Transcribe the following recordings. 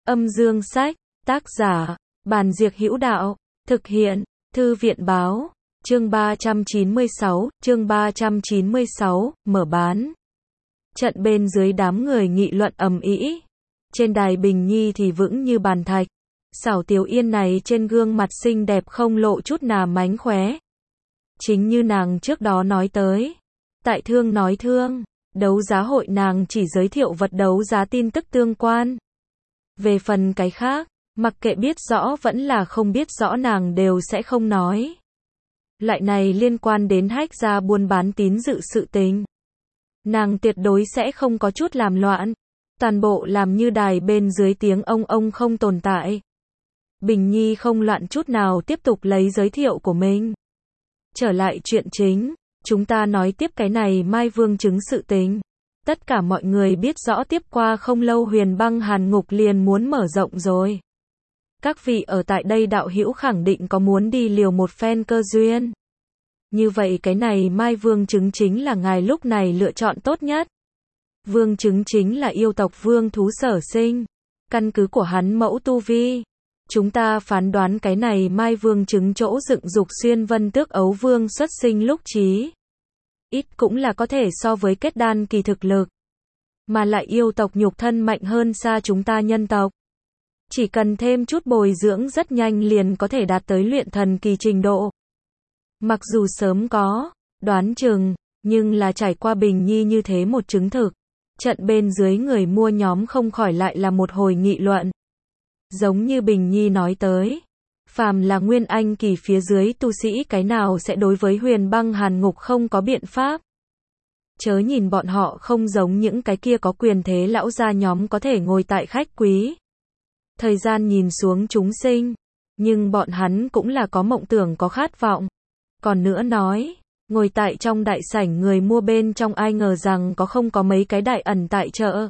Âm dương sách, tác giả, Bàn Diệc Hữu Đạo, thực hiện, Thư viện báo, chương 396, mở bán. Trận bên dưới đám người nghị luận ầm ĩ. Trên đài Bình Nhi thì vững như bàn thạch. Xảo Tiểu Yên này trên gương mặt xinh đẹp không lộ chút nào mánh khóe. Chính như nàng trước đó nói tới. Tại Thương nói Thương, đấu giá hội nàng chỉ giới thiệu vật đấu giá tin tức tương quan. Về phần cái khác, mặc kệ biết rõ vẫn là không biết rõ nàng đều sẽ không nói. Lại này liên quan đến hách ra buôn bán tín dự sự tình. Nàng tuyệt đối sẽ không có chút làm loạn. Toàn bộ làm như đài bên dưới tiếng ông không tồn tại. Bình Nhi không loạn chút nào tiếp tục lấy giới thiệu của mình. Trở lại chuyện chính, chúng ta nói tiếp cái này Mai Vương chứng sự tình. Tất cả mọi người biết rõ tiếp qua không lâu Huyền Băng Hàn Ngục liền muốn mở rộng rồi. Các vị ở tại đây đạo hữu khẳng định có muốn đi liều một phen cơ duyên. Như vậy cái này Mai Vương chứng chính là ngài lúc này lựa chọn tốt nhất. Vương chứng chính là yêu tộc vương thú sở sinh. Căn cứ của hắn mẫu tu vi. Chúng ta phán đoán cái này Mai Vương chứng chỗ dựng dục xuyên vân tước ấu vương xuất sinh lúc trí. Ít cũng là có thể so với kết đan kỳ thực lực. Mà lại yêu tộc nhục thân mạnh hơn xa chúng ta nhân tộc. Chỉ cần thêm chút bồi dưỡng rất nhanh liền có thể đạt tới luyện thần kỳ trình độ. Mặc dù sớm có đoán chừng, nhưng là trải qua Bình Nhi như thế một chứng thực. Trận bên dưới người mua nhóm không khỏi lại là một hồi nghị luận. Giống như Bình Nhi nói tới. Phàm là nguyên anh kỳ phía dưới tu sĩ cái nào sẽ đối với Huyền Băng Hàn Ngục không có biện pháp. Chớ nhìn bọn họ không giống những cái kia có quyền thế lão gia nhóm có thể ngồi tại khách quý. Thời gian nhìn xuống chúng sinh. Nhưng bọn hắn cũng là có mộng tưởng có khát vọng. Còn nữa nói, ngồi tại trong đại sảnh người mua bên trong ai ngờ rằng không có mấy cái đại ẩn tại chợ.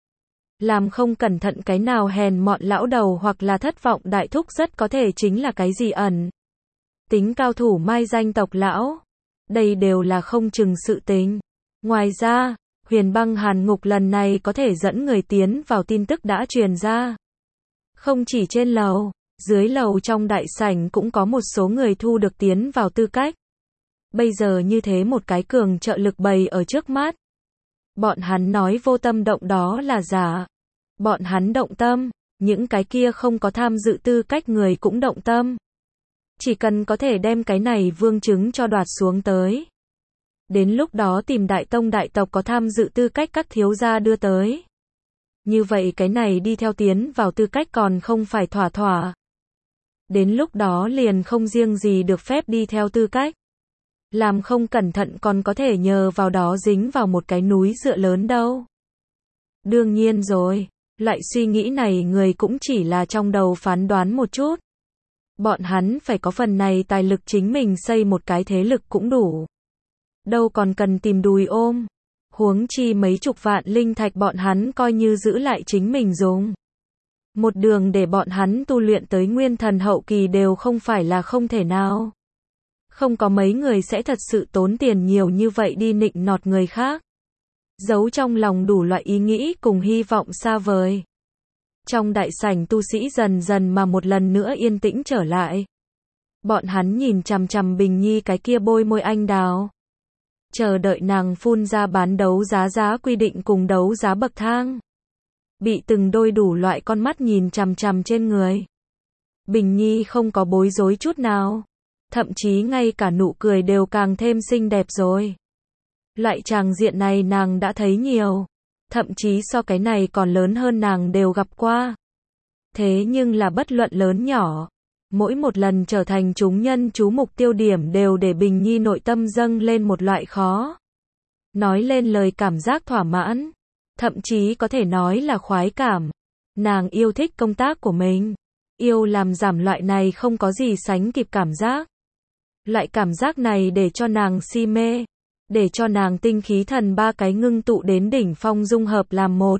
Làm không cẩn thận cái nào hèn mọn lão đầu hoặc là thất vọng đại thúc rất có thể chính là cái gì ẩn. Tính cao thủ mai danh tộc lão. Đây đều là không chừng sự tính. Ngoài ra, Huyền Băng Hàn Ngục lần này có thể dẫn người tiến vào tin tức đã truyền ra. Không chỉ trên lầu, dưới lầu trong đại sảnh cũng có một số người thu được tiến vào tư cách. Bây giờ như thế một cái cường trợ lực bày ở trước mắt. Bọn hắn nói vô tâm động đó là giả. Bọn hắn động tâm, những cái kia không có tham dự tư cách người cũng động tâm. Chỉ cần có thể đem cái này vương chứng cho đoạt xuống tới. Đến lúc đó tìm đại tông đại tộc có tham dự tư cách các thiếu gia đưa tới. Như vậy cái này đi theo tiến vào tư cách còn không phải thỏa thỏa. Đến lúc đó liền không riêng gì được phép đi theo tư cách. Làm không cẩn thận còn có thể nhờ vào đó dính vào một cái núi dựa lớn đâu. Đương nhiên rồi, loại suy nghĩ này người cũng chỉ là trong đầu phán đoán một chút. Bọn hắn phải có phần này tài lực chính mình xây một cái thế lực cũng đủ. Đâu còn cần tìm đùi ôm. Huống chi mấy chục vạn linh thạch bọn hắn coi như giữ lại chính mình dùng. Một đường để bọn hắn tu luyện tới nguyên thần hậu kỳ đều không phải là không thể nào. Không có mấy người sẽ thật sự tốn tiền nhiều như vậy đi nịnh nọt người khác. Giấu trong lòng đủ loại ý nghĩ cùng hy vọng xa vời. Trong đại sảnh tu sĩ dần dần mà một lần nữa yên tĩnh trở lại. Bọn hắn nhìn chằm chằm Bình Nhi cái kia bôi môi anh đào. Chờ đợi nàng phun ra bán đấu giá quy định cùng đấu giá bậc thang. Bị từng đôi đủ loại con mắt nhìn chằm chằm trên người. Bình Nhi không có bối rối chút nào. Thậm chí ngay cả nụ cười đều càng thêm xinh đẹp rồi. Loại tràng diện này nàng đã thấy nhiều. Thậm chí so cái này còn lớn hơn nàng đều gặp qua. Thế nhưng là bất luận lớn nhỏ. Mỗi một lần trở thành chúng nhân chú mục tiêu điểm đều để Bình Nhi nội tâm dâng lên một loại khó. Nói lên lời cảm giác thỏa mãn. Thậm chí có thể nói là khoái cảm. Nàng yêu thích công tác của mình. Yêu làm giảm loại này không có gì sánh kịp cảm giác. Loại cảm giác này để cho nàng si mê. Để cho nàng tinh khí thần ba cái ngưng tụ đến đỉnh phong dung hợp làm một.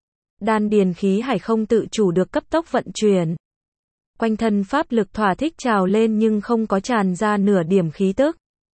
Đan điền khí hải không tự chủ được cấp tốc vận chuyển. Quanh thân pháp lực thỏa thích trào lên nhưng không có tràn ra nửa điểm khí tức.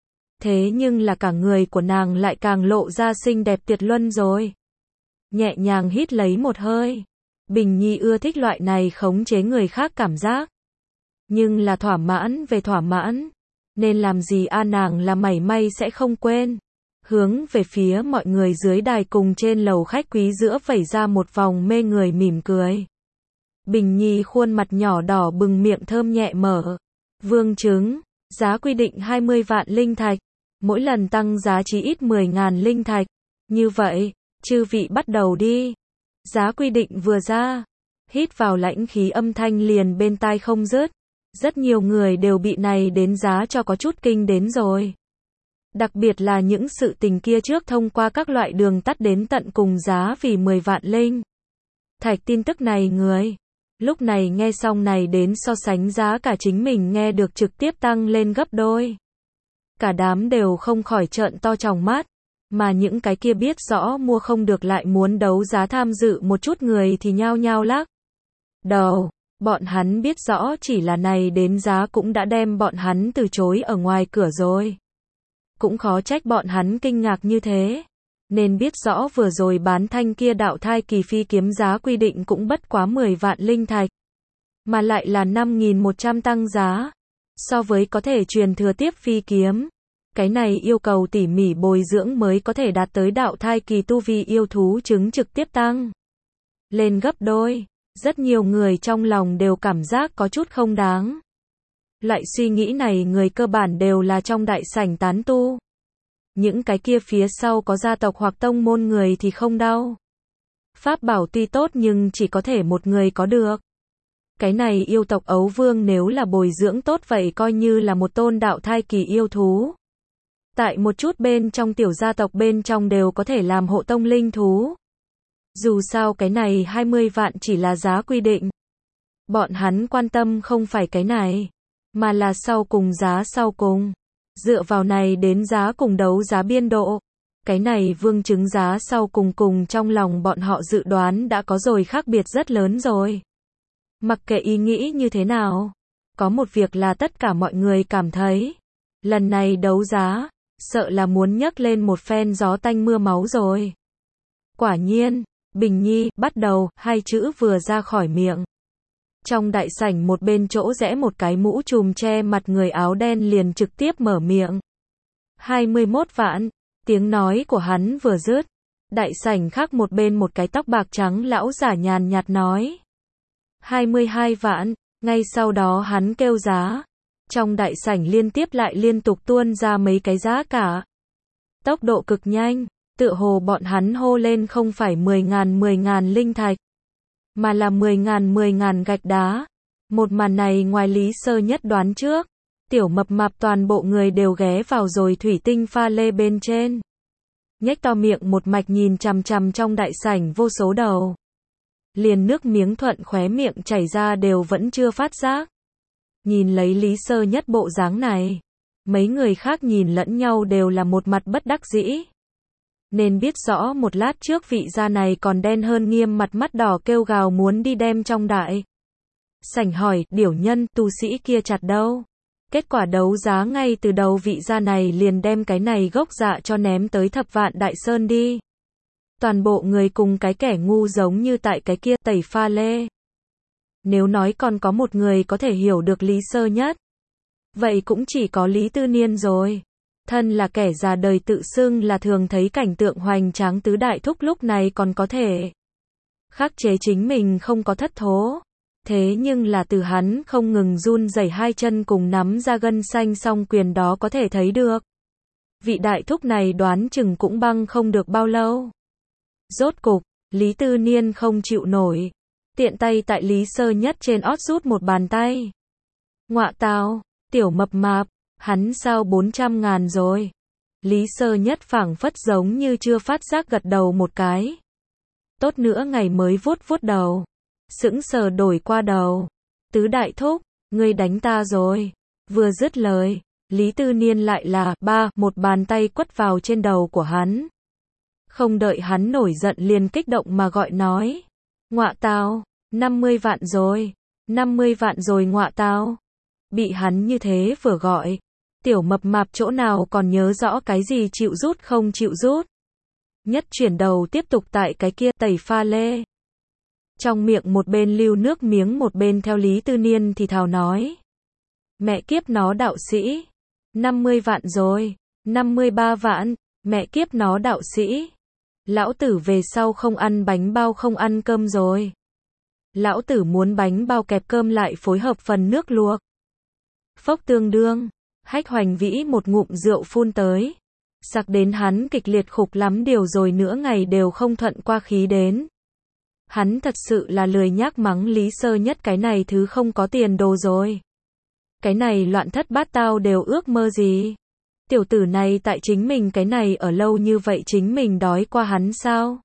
Thế nhưng là cả người của nàng lại càng lộ ra xinh đẹp tuyệt luân rồi. Nhẹ nhàng hít lấy một hơi. Bình Nhi ưa thích loại này khống chế người khác cảm giác. Nhưng là thỏa mãn về thỏa mãn. Nên làm gì nàng là mảy may sẽ không quên. Hướng về phía mọi người dưới đài cùng trên lầu khách quý giữa vẩy ra một vòng mê người mỉm cười. Bình Nhi khuôn mặt nhỏ đỏ bừng, miệng thơm nhẹ mở. Vương chứng, giá quy định 20 vạn linh thạch. Mỗi lần tăng giá chí ít 10.000 linh thạch. Như vậy, chư vị bắt đầu đi. Giá quy định vừa ra. Hít vào lãnh khí, âm thanh liền bên tai không dứt. Rất nhiều người đều bị này đến giá cho có chút kinh đến rồi. Đặc biệt là những sự tình kia trước thông qua các loại đường tắt đến tận cùng giá vì 10 vạn linh thạch tin tức này người. Lúc này nghe xong này đến so sánh giá cả chính mình nghe được trực tiếp tăng lên gấp đôi. Cả đám đều không khỏi trợn to tròng mắt. Mà những cái kia biết rõ mua không được lại muốn đấu giá tham dự một chút người thì nhao nhao lắc đầu. Bọn hắn biết rõ chỉ là này đến giá cũng đã đem bọn hắn từ chối ở ngoài cửa rồi. Cũng khó trách bọn hắn kinh ngạc như thế. Nên biết rõ vừa rồi bán thanh kia đạo thai kỳ phi kiếm giá quy định cũng bất quá 10 vạn linh thạch. Mà lại là 5.100 tăng giá. So với có thể truyền thừa tiếp phi kiếm. Cái này yêu cầu tỉ mỉ bồi dưỡng mới có thể đạt tới đạo thai kỳ tu vi yêu thú chứng trực tiếp tăng lên gấp đôi. Rất nhiều người trong lòng đều cảm giác có chút không đáng. Loại suy nghĩ này người cơ bản đều là trong đại sảnh tán tu. Những cái kia phía sau có gia tộc hoặc tông môn người thì không đau. Pháp bảo tuy tốt nhưng chỉ có thể một người có được. Cái này yêu tộc Ấu Vương nếu là bồi dưỡng tốt vậy coi như là một tôn đạo thai kỳ yêu thú. Tại một chút bên trong tiểu gia tộc bên trong đều có thể làm hộ tông linh thú. Dù sao cái này 20 vạn chỉ là giá quy định. Bọn hắn quan tâm không phải cái này, mà là sau cùng giá sau cùng. Dựa vào này đến giá cùng đấu giá biên độ. Cái này vương chứng giá sau cùng cùng trong lòng bọn họ dự đoán đã có rồi khác biệt rất lớn rồi. Mặc kệ ý nghĩ như thế nào, có một việc là tất cả mọi người cảm thấy, lần này đấu giá, sợ là muốn nhấc lên một phen gió tanh mưa máu rồi. Quả nhiên, Bình Nhi, bắt đầu, hai chữ vừa ra khỏi miệng. Trong đại sảnh một bên chỗ rẽ một cái mũ trùm che mặt người áo đen liền trực tiếp mở miệng. 21 vạn, tiếng nói của hắn vừa dứt. Đại sảnh khác một bên một cái tóc bạc trắng lão giả nhàn nhạt nói. 22 vạn, ngay sau đó hắn kêu giá. Trong đại sảnh liên tiếp lại liên tục tuôn ra mấy cái giá cả. Tốc độ cực nhanh, tựa hồ bọn hắn hô lên không phải 10.000 linh thạch, mà là 10.000 gạch đá. Một màn này ngoài Lý Sơ Nhất đoán trước, tiểu mập mạp toàn bộ người đều ghé vào rồi thủy tinh pha lê bên trên. Nhếch to miệng một mạch nhìn chằm chằm trong đại sảnh vô số đầu. Liền nước miếng thuận khóe miệng chảy ra đều vẫn chưa phát giác. Nhìn lấy Lý Sơ Nhất bộ dáng này, mấy người khác nhìn lẫn nhau đều là một mặt bất đắc dĩ. Nên biết rõ một lát trước vị gia này còn đen hơn nghiêm mặt mắt đỏ kêu gào muốn đi đem trong đại sảnh hỏi, điểu nhân, tu sĩ kia chặt đâu? Kết quả đấu giá ngay từ đầu vị gia này liền đem cái này gốc dạ cho ném tới Thập Vạn Đại Sơn đi. Toàn bộ người cùng cái kẻ ngu giống như tại cái kia tẩy pha lê. Nếu nói còn có một người có thể hiểu được Lý Sơ Nhất, vậy cũng chỉ có Lý Tư Niên rồi. Thân là kẻ già đời tự xưng là thường thấy cảnh tượng hoành tráng tứ đại thúc lúc này còn có thể khắc chế chính mình không có thất thố. Thế nhưng là từ hắn không ngừng run rẩy hai chân cùng nắm ra gân xanh song quyền đó có thể thấy được. Vị đại thúc này đoán chừng cũng băng không được bao lâu. Rốt cục, Lý Tư Niên không chịu nổi. Tiện tay tại Lý Sơ Nhất trên ót rút một bàn tay. Ngọa tào, tiểu mập mạp, hắn sao 400.000 rồi. Lý Sơ Nhất phảng phất giống như chưa phát giác gật đầu một cái. Tốt nữa ngày mới vuốt vuốt đầu. Sững sờ đổi qua đầu. Tứ đại thúc, ngươi đánh ta rồi. Vừa dứt lời, Lý Tư Niên lại là một bàn tay quất vào trên đầu của hắn. Không đợi hắn nổi giận liền kích động mà gọi nói. Ngọa tào, 50 vạn rồi. 50 vạn rồi ngọa tào. Bị hắn như thế vừa gọi. Tiểu mập mạp chỗ nào còn nhớ rõ cái gì chịu rút không chịu rút. Nhất chuyển đầu tiếp tục tại cái kia tẩy pha lê. Trong miệng một bên lưu nước miếng một bên theo Lý Tư Niên thì thào nói. Mẹ kiếp nó đạo sĩ. 50 vạn rồi. 53 vạn. Mẹ kiếp nó đạo sĩ. Lão tử về sau không ăn bánh bao không ăn cơm rồi. Lão tử muốn bánh bao kẹp cơm lại phối hợp phần nước luộc. Phốc tương đương. Hách Hoành Vĩ một ngụm rượu phun tới. Sặc đến hắn kịch liệt khục lắm điều rồi nữa ngày đều không thuận qua khí đến. Hắn thật sự là lười nhác mắng Lý Sơ Nhất cái này thứ không có tiền đồ rồi. Cái này loạn thất bát tao đều ước mơ gì. Tiểu tử này tại chính mình cái này ở lâu như vậy chính mình đói qua hắn sao?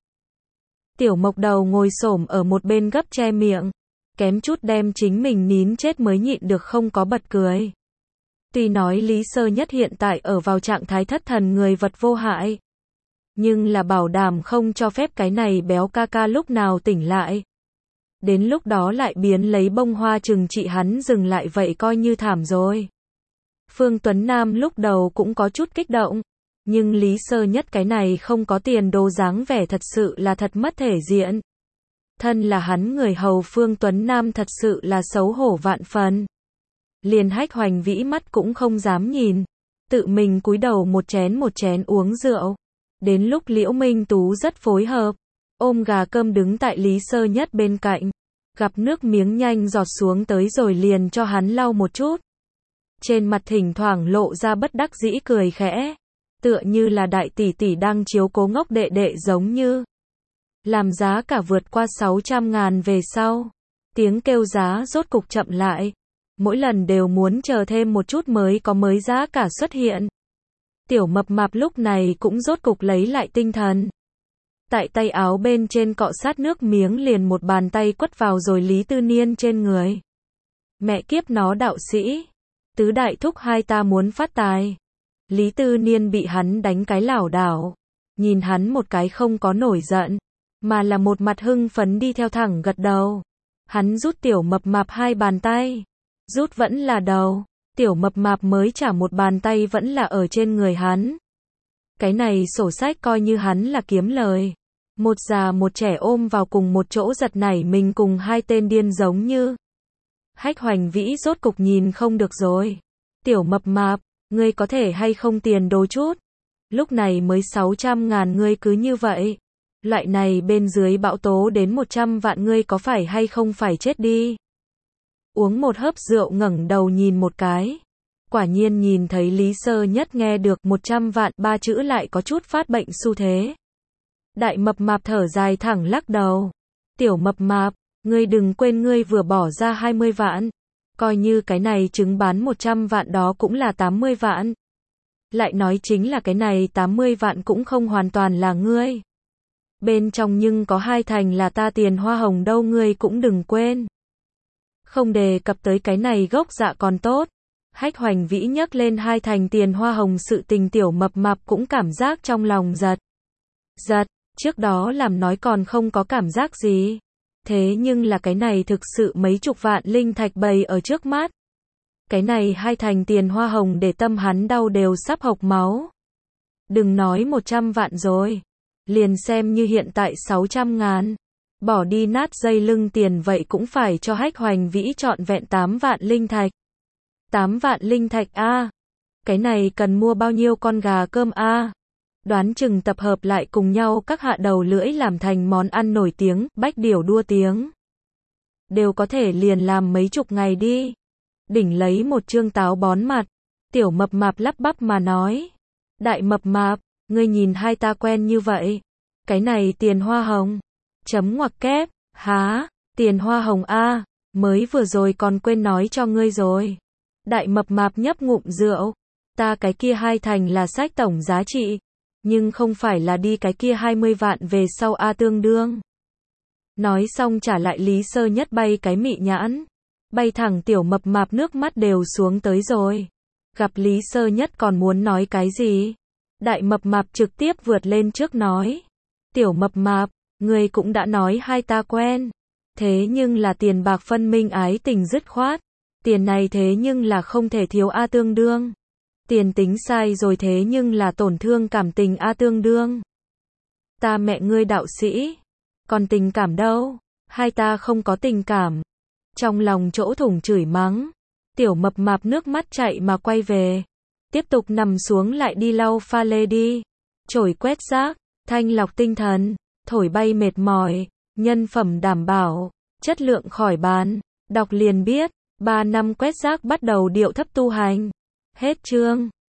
Tiểu Mộc Đầu ngồi xổm ở một bên gấp che miệng. Kém chút đem chính mình nín chết mới nhịn được không có bật cười. Tuy nói Lý Sơ Nhất hiện tại ở vào trạng thái thất thần người vật vô hại. Nhưng là bảo đảm không cho phép cái này béo ca ca lúc nào tỉnh lại. Đến lúc đó lại biến lấy bông hoa trừng trị hắn dừng lại vậy coi như thảm rồi. Phương Tuấn Nam lúc đầu cũng có chút kích động. Nhưng Lý Sơ Nhất cái này không có tiền đồ dáng vẻ thật sự là thật mất thể diện. Thân là hắn người hầu Phương Tuấn Nam thật sự là xấu hổ vạn phần. Liền Hách Hoành Vĩ mắt cũng không dám nhìn. Tự mình cúi đầu một chén uống rượu. Đến lúc Liễu Minh Tú rất phối hợp. Ôm gà cơm đứng tại Lý Sơ Nhất bên cạnh. Gặp nước miếng nhanh giọt xuống tới rồi liền cho hắn lau một chút. Trên mặt thỉnh thoảng lộ ra bất đắc dĩ cười khẽ. Tựa như là đại tỷ tỷ đang chiếu cố ngốc đệ đệ giống như. Làm giá cả vượt qua 600.000 về sau. Tiếng kêu giá rốt cục chậm lại. Mỗi lần đều muốn chờ thêm một chút mới có mới giá cả xuất hiện. Tiểu Mập Mạp lúc này cũng rốt cục lấy lại tinh thần. Tại tay áo bên trên cọ sát nước miếng liền một bàn tay quất vào rồi Lý Tư Niên trên người. Mẹ kiếp nó đạo sĩ. Tứ đại thúc hai ta muốn phát tài. Lý Tư Niên bị hắn đánh cái lảo đảo. Nhìn hắn một cái không có nổi giận. Mà là một mặt hưng phấn đi theo thẳng gật đầu. Hắn rút Tiểu Mập Mạp hai bàn tay. Rút vẫn là đầu. Tiểu Mập Mạp mới trả một bàn tay vẫn là ở trên người hắn. Cái này sổ sách coi như hắn là kiếm lời. Một già một trẻ ôm vào cùng một chỗ giật nảy mình cùng hai tên điên giống như. Hách Hoành Vĩ rốt cục nhìn không được rồi. Tiểu Mập Mạp, ngươi có thể hay không tiền đồ chút. Lúc này mới 600.000 ngươi cứ như vậy. Loại này bên dưới bão tố đến 100 vạn ngươi có phải hay không phải chết đi. Uống một hớp rượu ngẩng đầu nhìn một cái. Quả nhiên nhìn thấy Lý Sơ Nhất nghe được 100 vạn ba chữ lại có chút phát bệnh xu thế. Đại Mập Mạp thở dài thẳng lắc đầu. Tiểu Mập Mạp, ngươi đừng quên ngươi vừa bỏ ra 20 vạn. Coi như cái này trứng bán 100 vạn đó cũng là 80 vạn. Lại nói chính là cái này 80 vạn cũng không hoàn toàn là ngươi. Bên trong nhưng có 2 thành là ta tiền hoa hồng đâu ngươi cũng đừng quên. Không đề cập tới cái này gốc dạ còn tốt. Hách Hoành Vĩ nhắc lên 2 thành tiền hoa hồng sự tình Tiểu Mập Mạp cũng cảm giác trong lòng giật. Giật, trước đó làm nói còn không có cảm giác gì. Thế nhưng là cái này thực sự mấy chục vạn linh thạch bày ở trước mắt. Cái này 2 thành tiền hoa hồng để tâm hắn đau đều sắp hộc máu. Đừng nói 100 vạn rồi. Liền xem như hiện tại 600.000. Bỏ đi nát dây lưng tiền vậy cũng phải cho Hách Hoành Vĩ trọn vẹn 8 vạn linh thạch. 8 vạn linh thạch a. Cái này cần mua bao nhiêu con gà cơm a. Đoán chừng tập hợp lại cùng nhau các hạ đầu lưỡi làm thành món ăn nổi tiếng, bách điểu đua tiếng. Đều có thể liền làm mấy chục ngày đi. Đỉnh lấy một trương táo bón mặt. Tiểu Mập Mạp lắp bắp mà nói. Đại Mập Mạp, ngươi nhìn hai ta quen như vậy. Cái này tiền hoa hồng. Chấm ngoặc kép, há, tiền hoa hồng a, mới vừa rồi còn quên nói cho ngươi rồi. Đại Mập Mạp nhấp ngụm rượu. Ta cái kia 2 thành là sách tổng giá trị. Nhưng không phải là đi cái kia 20 vạn về sau a tương đương. Nói xong trả lại Lý Sơ Nhất bay cái mị nhãn. Bay thẳng Tiểu Mập Mạp nước mắt đều xuống tới rồi. Gặp Lý Sơ Nhất còn muốn nói cái gì? Đại Mập Mạp trực tiếp vượt lên trước nói. Tiểu Mập Mạp, ngươi cũng đã nói hai ta quen. Thế nhưng là tiền bạc phân minh ái tình dứt khoát. Tiền này thế nhưng là không thể thiếu a tương đương. Tiền tính sai rồi thế nhưng là tổn thương cảm tình a tương đương. Ta mẹ ngươi đạo sĩ. Còn tình cảm đâu? hai ta không có tình cảm. Trong lòng chỗ thủng chửi mắng. Tiểu mập mạp nước mắt chạy mà quay về. Tiếp tục nằm xuống lại đi lau pha lê đi. Chổi quét rác, thanh lọc tinh thần, thổi bay mệt mỏi, nhân phẩm đảm bảo, chất lượng khỏi bàn. Đọc liền biết, 3 năm quét rác bắt đầu điệu thấp tu hành. Hết chương.